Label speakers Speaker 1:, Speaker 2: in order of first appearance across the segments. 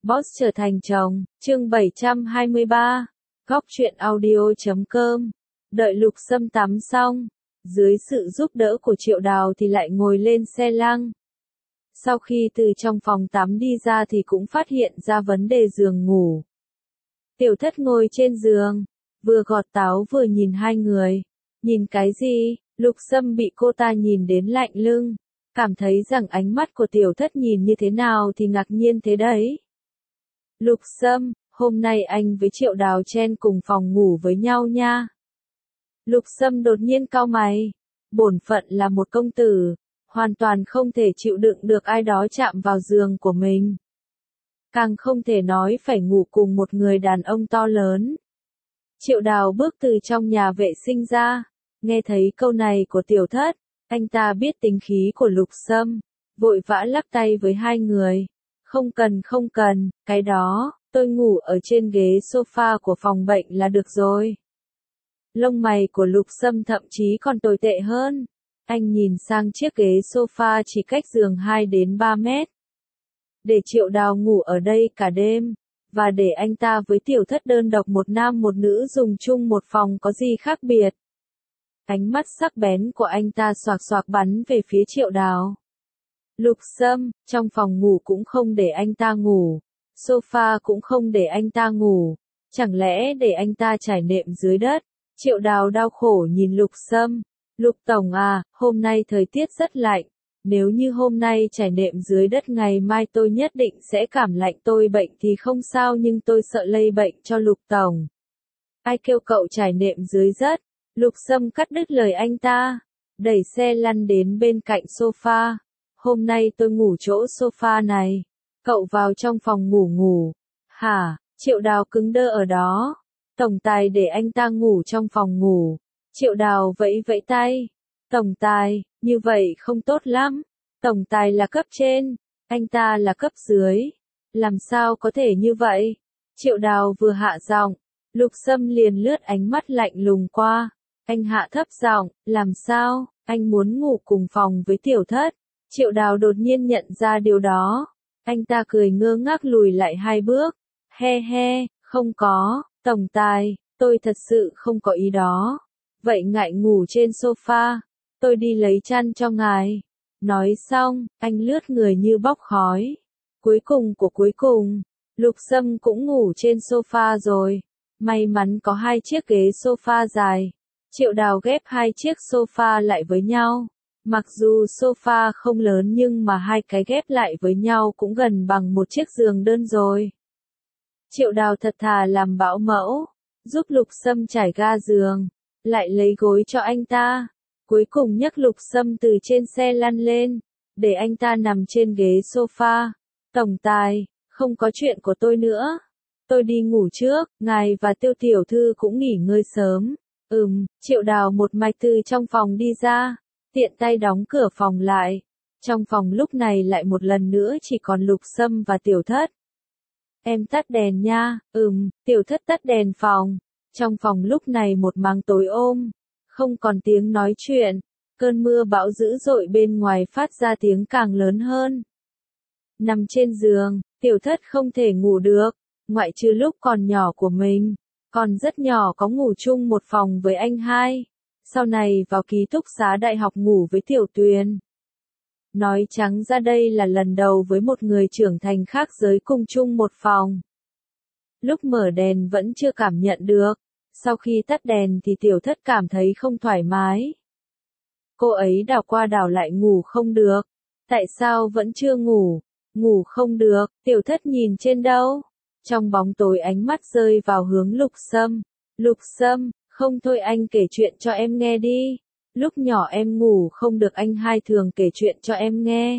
Speaker 1: Boss trở thành chồng, chương 723, góc truyện audio.com. Đợi Lục Sâm tắm xong, dưới sự giúp đỡ của Triệu Đào thì lại ngồi lên xe lăng. Sau khi từ trong phòng tắm đi ra thì cũng phát hiện ra vấn đề giường ngủ. Tiểu Thất ngồi trên giường, vừa gọt táo vừa nhìn hai người. Nhìn cái gì? Lục Sâm bị cô ta nhìn đến lạnh lưng, cảm thấy rằng ánh mắt của Tiểu Thất nhìn như thế nào thì ngạc nhiên thế đấy. Lục Sâm, hôm nay anh với Triệu Đào chen cùng phòng ngủ với nhau nha. Lục Sâm đột nhiên cau mày, bổn phận là một công tử, hoàn toàn không thể chịu đựng được ai đó chạm vào giường của mình. Càng không thể nói phải ngủ cùng một người đàn ông to lớn. Triệu Đào bước từ trong nhà vệ sinh ra, nghe thấy câu này của Tiểu Thất, anh ta biết tính khí của Lục Sâm, vội vã lắc tay với hai người. Không cần, cái đó, tôi ngủ ở trên ghế sofa của phòng bệnh là được rồi. Lông mày của Lục Sâm thậm chí còn tồi tệ hơn. Anh nhìn sang chiếc ghế sofa chỉ cách giường 2 đến 3 mét. Để Triệu Đào ngủ ở đây cả đêm, và để anh ta với Tiểu Thất đơn độc một nam một nữ dùng chung một phòng có gì khác biệt. Ánh mắt sắc bén của anh ta xoạc xoạc bắn về phía Triệu Đào. Lục Sâm, trong phòng ngủ cũng không để anh ta ngủ, sofa cũng không để anh ta ngủ, chẳng lẽ để anh ta trải nệm dưới đất? Triệu Đào đau khổ nhìn Lục Sâm. Lục Tổng à, hôm nay thời tiết rất lạnh, nếu như hôm nay trải nệm dưới đất ngày mai tôi nhất định sẽ cảm lạnh, tôi bệnh thì không sao nhưng tôi sợ lây bệnh cho Lục Tổng. Ai kêu cậu trải nệm dưới đất? Lục Sâm cắt đứt lời anh ta, đẩy xe lăn đến bên cạnh sofa. Hôm nay tôi ngủ chỗ sofa này, cậu vào trong phòng ngủ. Hả? Triệu Đào cứng đơ ở đó. Tổng tài để anh ta ngủ trong phòng ngủ. Triệu Đào vẫy vẫy tay. Tổng tài, như vậy không tốt lắm. Tổng tài là cấp trên, anh ta là cấp dưới. Làm sao có thể như vậy? Triệu Đào vừa hạ giọng, Lục Sâm liền lướt ánh mắt lạnh lùng qua. Anh hạ thấp giọng, làm sao? Anh muốn ngủ cùng phòng với Tiểu Thất. Triệu Đào đột nhiên nhận ra điều đó. Anh ta cười ngơ ngác lùi lại 2 bước. He, không có, tổng tài, tôi thật sự không có ý đó. Vậy ngại ngủ trên sofa, tôi đi lấy chăn cho ngài. Nói xong, anh lướt người như bốc khói. Cuối cùng, Lục Sâm cũng ngủ trên sofa rồi. May mắn có 2 chiếc ghế sofa dài. Triệu Đào ghép 2 chiếc sofa lại với nhau. Mặc dù sofa không lớn nhưng mà 2 cái ghép lại với nhau cũng gần bằng một chiếc giường đơn rồi. Triệu Đào thật thà làm bảo mẫu, giúp Lục Sâm trải ga giường, lại lấy gối cho anh ta. Cuối cùng nhấc Lục Sâm từ trên xe lăn lên, để anh ta nằm trên ghế sofa. Tổng tài, không có chuyện của tôi nữa. Tôi đi ngủ trước, ngài và Tiêu tiểu thư cũng nghỉ ngơi sớm. Triệu Đào một mạch từ trong phòng đi ra, tiện tay đóng cửa phòng lại. Trong phòng lúc này lại một lần nữa chỉ còn Lục Sâm và Tiểu Thất. Em tắt đèn nha. Tiểu Thất tắt đèn phòng. Trong phòng lúc này một màng tối ôm, không còn tiếng nói chuyện. Cơn mưa bão dữ dội bên ngoài phát ra tiếng càng lớn hơn. Nằm trên giường, Tiểu Thất không thể ngủ được, ngoại trừ lúc còn nhỏ của mình, còn rất nhỏ có ngủ chung một phòng với anh hai. Sau này vào ký túc xá đại học ngủ với Tiểu Tuyền. Nói trắng ra đây là lần đầu với một người trưởng thành khác giới cùng chung một phòng. Lúc mở đèn vẫn chưa cảm nhận được, sau khi tắt đèn thì Tiểu Thất cảm thấy không thoải mái. Cô ấy đảo qua đảo lại ngủ không được. Tại sao vẫn chưa ngủ? Ngủ không được, Tiểu Thất nhìn trên đâu? Trong bóng tối ánh mắt rơi vào hướng Lục Sâm. Lục Sâm, không thôi anh kể chuyện cho em nghe đi. Lúc nhỏ em ngủ không được anh hai thường kể chuyện cho em nghe.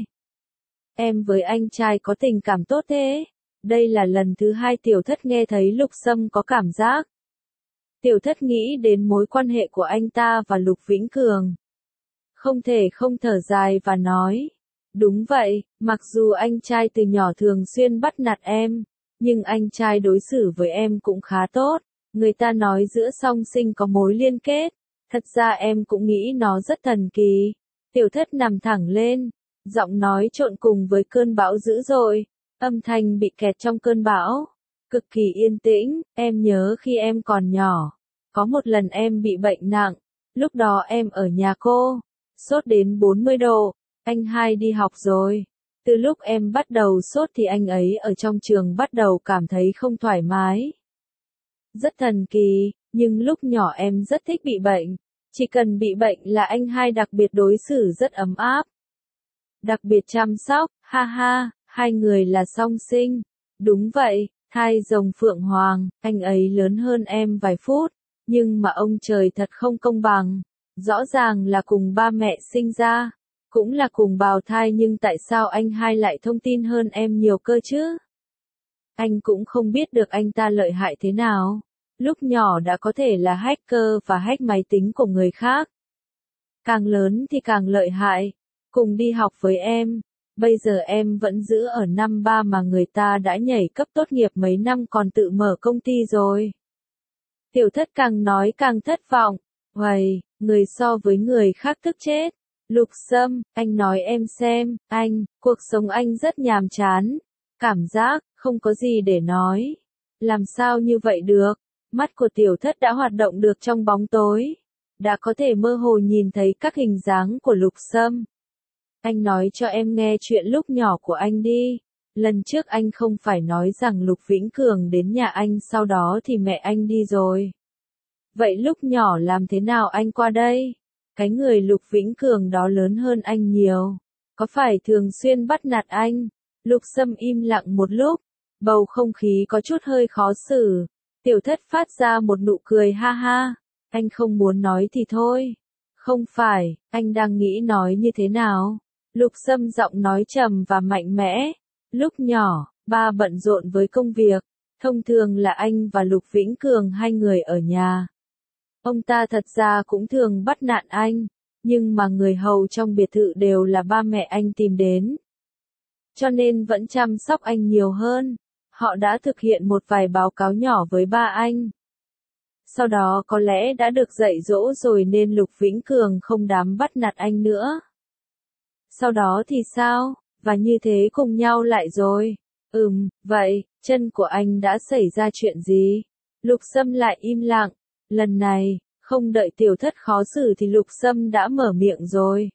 Speaker 1: Em với anh trai có tình cảm tốt thế. Đây là lần thứ 2 Tiểu Thất nghe thấy Lục Sâm có cảm giác. Tiểu Thất nghĩ đến mối quan hệ của anh ta và Lục Vĩnh Cường. Không thể không thở dài và nói. Đúng vậy, mặc dù anh trai từ nhỏ thường xuyên bắt nạt em, nhưng anh trai đối xử với em cũng khá tốt. Người ta nói giữa song sinh có mối liên kết. Thật ra em cũng nghĩ nó rất thần kỳ. Tiểu Thất nằm thẳng lên, giọng nói trộn cùng với cơn bão dữ dội. Âm thanh bị kẹt trong cơn bão. Cực kỳ yên tĩnh, em nhớ khi em còn nhỏ. Có một lần em bị bệnh nặng. Lúc đó em ở nhà cô. Sốt đến 40 độ. Anh hai đi học rồi. Từ lúc em bắt đầu sốt thì anh ấy ở trong trường bắt đầu cảm thấy không thoải mái. Rất thần kỳ, nhưng lúc nhỏ em rất thích bị bệnh. Chỉ cần bị bệnh là anh hai đặc biệt đối xử rất ấm áp. Đặc biệt chăm sóc, ha ha, hai người là song sinh. Đúng vậy, thai rồng phượng hoàng, anh ấy lớn hơn em vài phút. Nhưng mà ông trời thật không công bằng. Rõ ràng là cùng ba mẹ sinh ra. Cũng là cùng bào thai nhưng tại sao anh hai lại thông tin hơn em nhiều cơ chứ? Anh cũng không biết được anh ta lợi hại thế nào. Lúc nhỏ đã có thể là hacker và hack máy tính của người khác. Càng lớn thì càng lợi hại. Cùng đi học với em. Bây giờ em vẫn giữ ở năm 3 mà người ta đã nhảy cấp tốt nghiệp mấy năm còn tự mở công ty rồi. Tiểu Thất càng nói càng thất vọng. Uầy, người so với người khác tức chết. Lục Sâm, anh nói em xem, cuộc sống anh rất nhàm chán. Cảm giác, không có gì để nói. Làm sao như vậy được? Mắt của Tiểu Thất đã hoạt động được trong bóng tối. Đã có thể mơ hồ nhìn thấy các hình dáng của Lục Sâm. Anh nói cho em nghe chuyện lúc nhỏ của anh đi. Lần trước anh không phải nói rằng Lục Vĩnh Cường đến nhà anh sau đó thì mẹ anh đi rồi. Vậy lúc nhỏ làm thế nào anh qua đây? Cái người Lục Vĩnh Cường đó lớn hơn anh nhiều. Có phải thường xuyên bắt nạt anh? Lục Sâm im lặng một lúc. Bầu không khí có chút hơi khó xử. Tiểu Thất phát ra một nụ cười ha ha. Anh không muốn nói thì thôi. Không phải, anh đang nghĩ nói như thế nào? Lục Sâm giọng nói trầm và mạnh mẽ. Lúc nhỏ, ba bận rộn với công việc. Thông thường là anh và Lục Vĩnh Cường hai người ở nhà. Ông ta thật ra cũng thường bắt nạt anh. Nhưng mà người hầu trong biệt thự đều là ba mẹ anh tìm đến. Cho nên vẫn chăm sóc anh nhiều hơn. Họ đã thực hiện một vài báo cáo nhỏ với ba anh. Sau đó có lẽ đã được dạy dỗ rồi nên Lục Vĩnh Cường không dám bắt nạt anh nữa. Sau đó thì sao? Và như thế cùng nhau lại rồi. Vậy, chân của anh đã xảy ra chuyện gì? Lục Sâm lại im lặng. Lần này, không đợi Tiểu Thất khó xử thì Lục Sâm đã mở miệng rồi.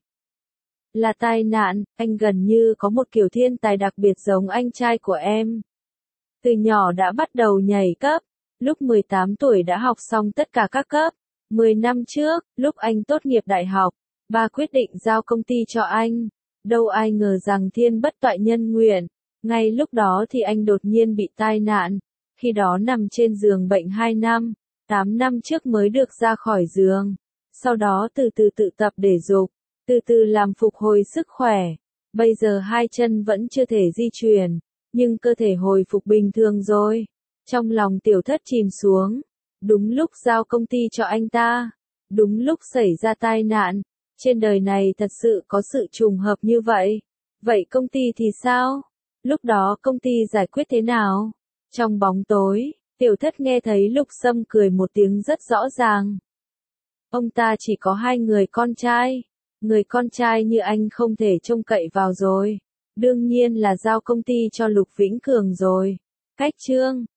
Speaker 1: Là tai nạn, anh gần như có một kiểu thiên tài đặc biệt giống anh trai của em. Từ nhỏ đã bắt đầu nhảy cấp. Lúc 18 tuổi đã học xong tất cả các cấp. 10 năm trước, lúc anh tốt nghiệp đại học, ba quyết định giao công ty cho anh. Đâu ai ngờ rằng thiên bất toại nhân nguyện. Ngay lúc đó thì anh đột nhiên bị tai nạn. Khi đó nằm trên giường bệnh 2 năm. 8 năm trước mới được ra khỏi giường. Sau đó từ từ tự tập để dục. Từ từ làm phục hồi sức khỏe. Bây giờ hai chân vẫn chưa thể di chuyển. Nhưng cơ thể hồi phục bình thường rồi. Trong lòng Tiểu Thất chìm xuống. Đúng lúc giao công ty cho anh ta. Đúng lúc xảy ra tai nạn. Trên đời này thật sự có sự trùng hợp như vậy. Vậy công ty thì sao? Lúc đó công ty giải quyết thế nào? Trong bóng tối, Tiểu Thất nghe thấy Lục Sâm cười một tiếng rất rõ ràng. Ông ta chỉ có 2 người con trai. Người con trai như anh không thể trông cậy vào rồi. Đương nhiên là giao công ty cho Lục Vĩnh Cường rồi. Cách chương